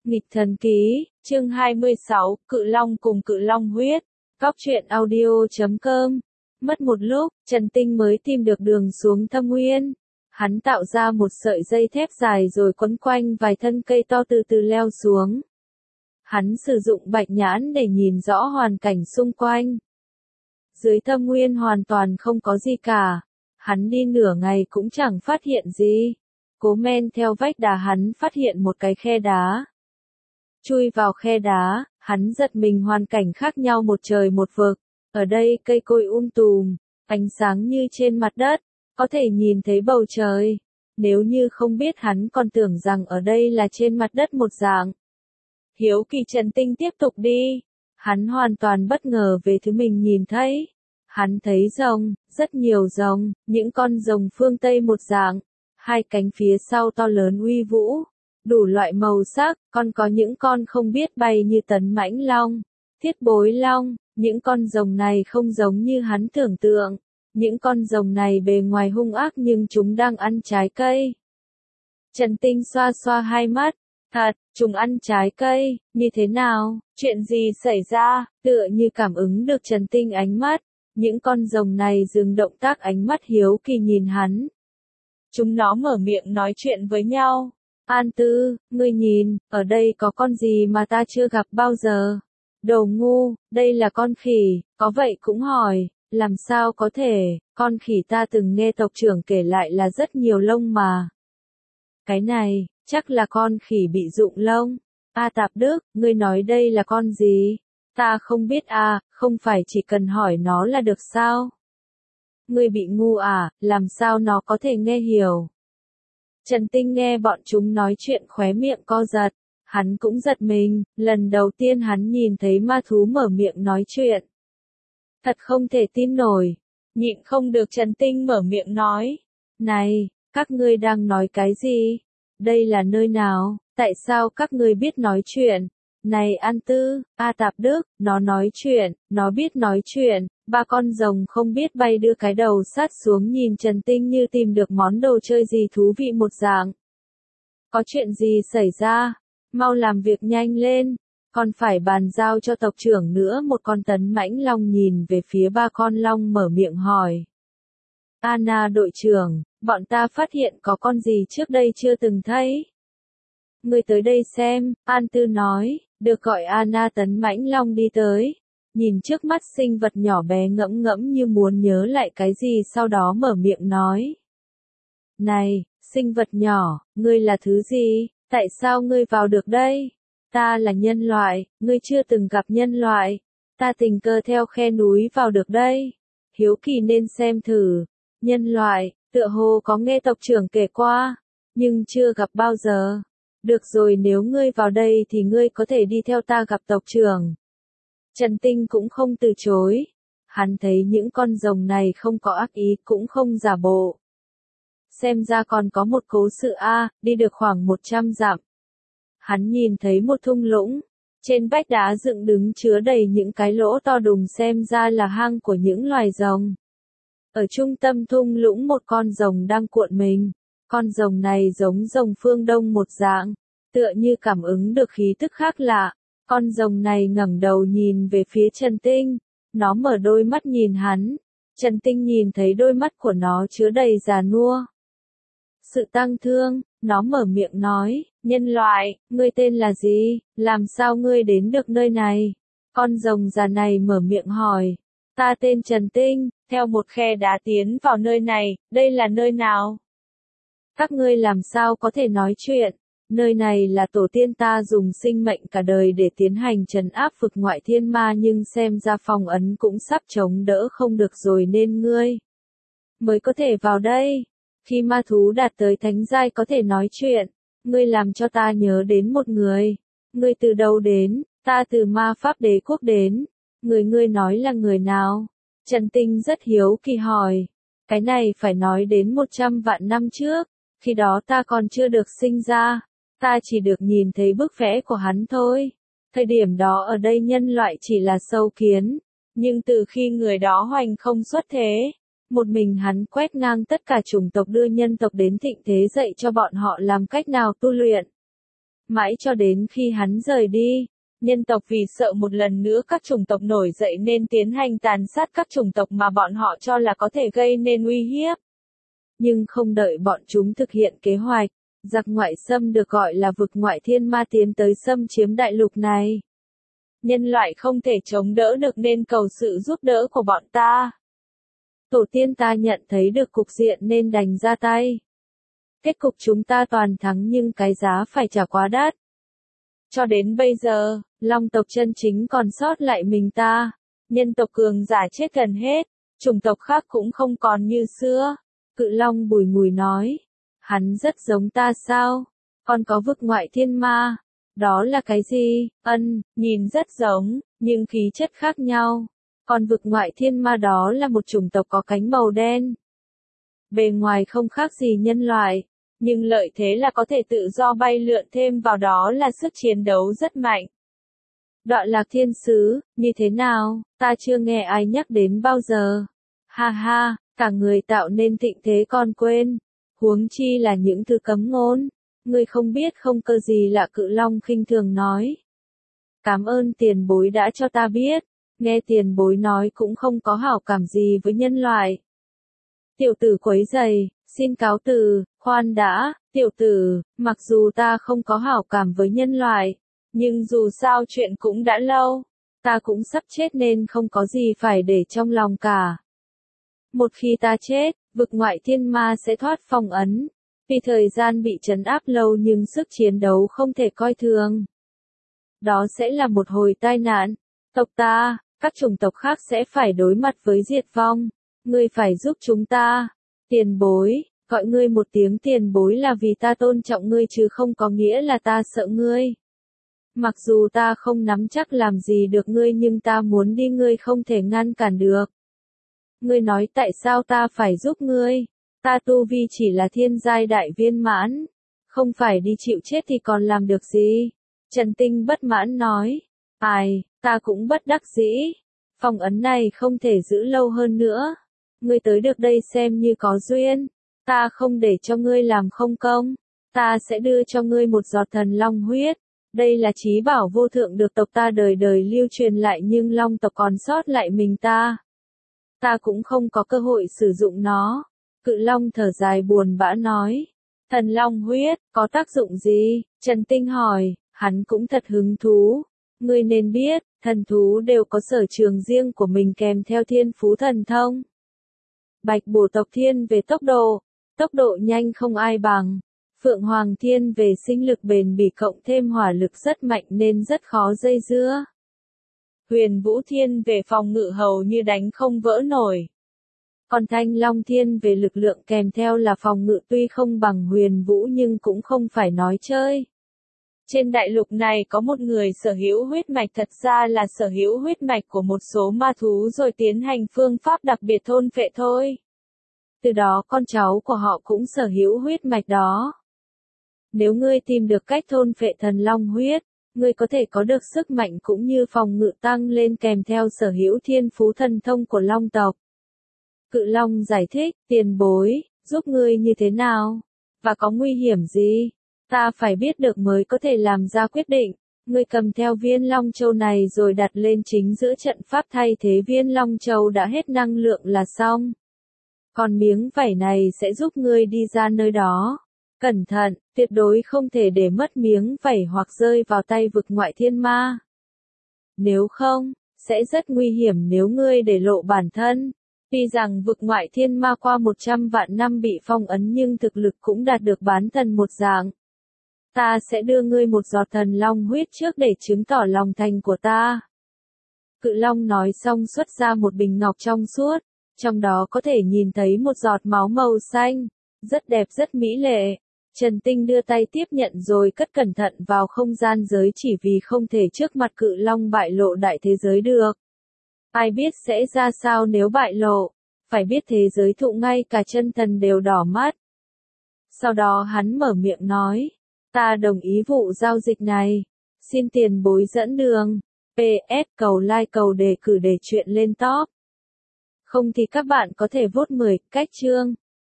Nghịch thần ký, chương 26, Cự Long cùng Cự Long huyết. Góc truyện audio.com. Mất một lúc, Trần Tinh mới tìm được đường xuống thâm nguyên. Hắn tạo ra một sợi dây thép dài rồi quấn quanh vài thân cây to từ từ leo xuống. Hắn sử dụng bạch nhãn để nhìn rõ hoàn cảnh xung quanh. Dưới thâm nguyên hoàn toàn không có gì cả. Hắn đi nửa ngày cũng chẳng phát hiện gì. Cố men theo vách đá hắn phát hiện một cái khe đá. Chui vào khe đá, hắn giật mình hoàn cảnh khác nhau một trời một vực. Ở đây cây cối tùm, ánh sáng như trên mặt đất, có thể nhìn thấy bầu trời. Nếu như không biết hắn còn tưởng rằng ở đây là trên mặt đất một dạng. Hiếu kỳ Trần Tinh tiếp tục đi. Hắn hoàn toàn bất ngờ về thứ mình nhìn thấy. Hắn thấy rồng, rất nhiều rồng, những con rồng phương Tây một dạng. Hai cánh phía sau to lớn uy vũ. Đủ loại màu sắc, còn có những con không biết bay như tấn mãnh long, thiết bối long, những con rồng này không giống như hắn tưởng tượng. Những con rồng này bề ngoài hung ác nhưng chúng đang ăn trái cây. Trần Tinh xoa xoa hai mắt, thật, chúng ăn trái cây, như thế nào, chuyện gì xảy ra, tựa như cảm ứng được Trần Tinh ánh mắt. Những con rồng này dừng động tác ánh mắt hiếu kỳ nhìn hắn. Chúng nó mở miệng nói chuyện với nhau. An Tư, ngươi nhìn, ở đây có con gì mà ta chưa gặp bao giờ? Đồ ngu, đây là con khỉ, có vậy cũng hỏi, làm sao có thể, con khỉ ta từng nghe tộc trưởng kể lại là rất nhiều lông mà. Cái này, chắc là con khỉ bị rụng lông. Tạp Đức, ngươi nói đây là con gì? Ta không biết không phải chỉ cần hỏi nó là được sao? Ngươi bị ngu làm sao nó có thể nghe hiểu? Trần Tinh nghe bọn chúng nói chuyện khóe miệng co giật, hắn cũng giật mình, lần đầu tiên hắn nhìn thấy ma thú mở miệng nói chuyện. Thật không thể tin nổi, nhịn không được Trần Tinh mở miệng nói. Này, các ngươi đang nói cái gì? Đây là nơi nào? Tại sao các ngươi biết nói chuyện? Này An Tư, Tạp Đức, nó nói chuyện, nó biết nói chuyện. Ba con rồng không biết bay đưa cái đầu sát xuống nhìn Trần Tinh như tìm được món đồ chơi gì thú vị một dạng. Có chuyện gì xảy ra? Mau làm việc nhanh lên, còn phải bàn giao cho tộc trưởng nữa. Một con tấn mãnh long nhìn về phía ba con long mở miệng hỏi. Anna đội trưởng, bọn ta phát hiện có con gì trước đây chưa từng thấy. Ngươi tới đây xem, An Tư nói, được gọi Anna tấn mãnh long đi tới. Nhìn trước mắt sinh vật nhỏ bé ngẫm ngẫm như muốn nhớ lại cái gì sau đó mở miệng nói. Này, sinh vật nhỏ, ngươi là thứ gì? Tại sao ngươi vào được đây? Ta là nhân loại, ngươi chưa từng gặp nhân loại. Ta tình cờ theo khe núi vào được đây. Hiếu kỳ nên xem thử. Nhân loại, tựa hồ có nghe tộc trưởng kể qua, nhưng chưa gặp bao giờ. Được rồi, nếu ngươi vào đây thì ngươi có thể đi theo ta gặp tộc trưởng. Trần Tinh cũng không từ chối. Hắn thấy những con rồng này không có ác ý cũng không giả bộ. Xem ra còn có một cố sự đi được khoảng 100 dặm. Hắn nhìn thấy một thung lũng. Trên vách đá dựng đứng chứa đầy những cái lỗ to đùng xem ra là hang của những loài rồng. Ở trung tâm thung lũng một con rồng đang cuộn mình. Con rồng này giống rồng phương Đông một dạng. Tựa như cảm ứng được khí tức khác lạ. Con rồng này ngẩng đầu nhìn về phía Trần Tinh, nó mở đôi mắt nhìn hắn. Trần Tinh nhìn thấy đôi mắt của nó chứa đầy già nua. Sự tang thương, nó mở miệng nói, nhân loại, ngươi tên là gì, làm sao ngươi đến được nơi này? Con rồng già này mở miệng hỏi, ta tên Trần Tinh, theo một khe đá tiến vào nơi này, đây là nơi nào? Các ngươi làm sao có thể nói chuyện? Nơi này là tổ tiên ta dùng sinh mệnh cả đời để tiến hành trấn áp vực ngoại thiên ma nhưng xem ra phong ấn cũng sắp chống đỡ không được rồi nên ngươi mới có thể vào đây. Khi ma thú đạt tới thánh giai có thể nói chuyện, ngươi làm cho ta nhớ đến một người. Ngươi từ đâu đến? Ta từ ma pháp đế quốc đến. Người ngươi nói là người nào? Trần Tinh rất hiếu kỳ hỏi. Cái này phải nói đến 100 vạn năm trước, khi đó ta còn chưa được sinh ra. Ta chỉ được nhìn thấy bức vẽ của hắn thôi. Thời điểm đó ở đây nhân loại chỉ là sâu kiến. Nhưng từ khi người đó hoành không xuất thế, một mình hắn quét ngang tất cả chủng tộc đưa nhân tộc đến thịnh thế dạy cho bọn họ làm cách nào tu luyện. Mãi cho đến khi hắn rời đi, nhân tộc vì sợ một lần nữa các chủng tộc nổi dậy nên tiến hành tàn sát các chủng tộc mà bọn họ cho là có thể gây nên uy hiếp. Nhưng không đợi bọn chúng thực hiện kế hoạch, giặc ngoại xâm được gọi là vực ngoại thiên ma tiến tới xâm chiếm đại lục này. Nhân loại không thể chống đỡ được nên cầu sự giúp đỡ của bọn ta. Tổ tiên ta nhận thấy được cục diện nên đành ra tay. Kết cục chúng ta toàn thắng nhưng cái giá phải trả quá đắt. Cho đến bây giờ, Long tộc chân chính còn sót lại mình ta. Nhân tộc cường giả chết gần hết, chủng tộc khác cũng không còn như xưa. Cự Long bùi ngùi nói. Hắn rất giống ta sao? Còn có vực ngoại thiên ma. Đó là cái gì? Nhìn rất giống, nhưng khí chất khác nhau. Còn vực ngoại thiên ma đó là một chủng tộc có cánh màu đen. Bề ngoài không khác gì nhân loại, nhưng lợi thế là có thể tự do bay lượn, thêm vào đó là sức chiến đấu rất mạnh. Đoạn Lạc Thiên Sứ, như thế nào, ta chưa nghe ai nhắc đến bao giờ. Ha ha, cả người tạo nên thịnh thế còn quên. Huống chi là những thứ cấm ngôn. Ngươi không biết không cơ gì lạ, Cự Long khinh thường nói. Cảm ơn tiền bối đã cho ta biết. Nghe tiền bối nói cũng không có hảo cảm gì với nhân loại. Tiểu tử quấy rầy, xin cáo từ, khoan đã, tiểu tử, mặc dù ta không có hảo cảm với nhân loại, nhưng dù sao chuyện cũng đã lâu, ta cũng sắp chết nên không có gì phải để trong lòng cả. Một khi ta chết, vực ngoại thiên ma sẽ thoát phong ấn, vì thời gian bị trấn áp lâu nhưng sức chiến đấu không thể coi thường. Đó sẽ là một hồi tai nạn, tộc ta, các chủng tộc khác sẽ phải đối mặt với diệt vong, ngươi phải giúp chúng ta. Tiền bối, gọi ngươi một tiếng tiền bối là vì ta tôn trọng ngươi chứ không có nghĩa là ta sợ ngươi. Mặc dù ta không nắm chắc làm gì được ngươi nhưng ta muốn đi, ngươi không thể ngăn cản được. Ngươi nói tại sao ta phải giúp ngươi? Ta tu vi chỉ là thiên giai đại viên mãn, không phải đi chịu chết thì còn làm được gì? Trần Tinh bất mãn nói. Ai, ta cũng bất đắc dĩ. Phong ấn này không thể giữ lâu hơn nữa. Ngươi tới được đây xem như có duyên. Ta không để cho ngươi làm không công. Ta sẽ đưa cho ngươi một giọt thần long huyết. Đây là chí bảo vô thượng được tộc ta đời đời lưu truyền lại, nhưng long tộc còn sót lại mình ta. Ta cũng không có cơ hội sử dụng nó. Cự Long thở dài buồn bã nói. Thần long huyết, có tác dụng gì? Trần Tinh hỏi, hắn cũng thật hứng thú. Ngươi nên biết, thần thú đều có sở trường riêng của mình kèm theo thiên phú thần thông. Bạch bổ tộc thiên về tốc độ nhanh không ai bằng. Phượng Hoàng thiên về sinh lực bền bỉ cộng thêm hỏa lực rất mạnh nên rất khó dây dưa. Huyền Vũ thiên về phòng ngự hầu như đánh không vỡ nổi. Còn Thanh Long thiên về lực lượng kèm theo là phòng ngự, tuy không bằng Huyền Vũ nhưng cũng không phải nói chơi. Trên đại lục này có một người sở hữu huyết mạch, thật ra là sở hữu huyết mạch của một số ma thú rồi tiến hành phương pháp đặc biệt thôn phệ thôi. Từ đó con cháu của họ cũng sở hữu huyết mạch đó. Nếu ngươi tìm được cách thôn phệ thần long huyết, ngươi có thể có được sức mạnh cũng như phòng ngự tăng lên kèm theo sở hữu thiên phú thần thông của long tộc. Cự Long giải thích, tiền bối, giúp ngươi như thế nào? Và có nguy hiểm gì? Ta phải biết được mới có thể làm ra quyết định. Ngươi cầm theo viên Long Châu này rồi đặt lên chính giữa trận pháp, thay thế viên Long Châu đã hết năng lượng là xong. Còn miếng vảy này sẽ giúp ngươi đi ra nơi đó. Cẩn thận, tuyệt đối không thể để mất miếng vảy hoặc rơi vào tay vực ngoại thiên ma. Nếu không, sẽ rất nguy hiểm nếu ngươi để lộ bản thân. Tuy rằng vực ngoại thiên ma qua 100 vạn năm bị phong ấn nhưng thực lực cũng đạt được bán thần một dạng. Ta sẽ đưa ngươi một giọt thần long huyết trước để chứng tỏ lòng thành của ta. Cự Long nói xong xuất ra một bình ngọc trong suốt, trong đó có thể nhìn thấy một giọt máu màu xanh, rất đẹp rất mỹ lệ. Trần Tinh đưa tay tiếp nhận rồi cất cẩn thận vào không gian giới, chỉ vì không thể trước mặt Cự Long bại lộ đại thế giới được. Ai biết sẽ ra sao nếu bại lộ, phải biết thế giới thụ ngay cả chân thần đều đỏ mắt. Sau đó hắn mở miệng nói, ta đồng ý vụ giao dịch này, xin tiền bối dẫn đường. PS cầu like cầu đề cử để chuyện lên top. Không thì các bạn có thể vote 10 cách chương.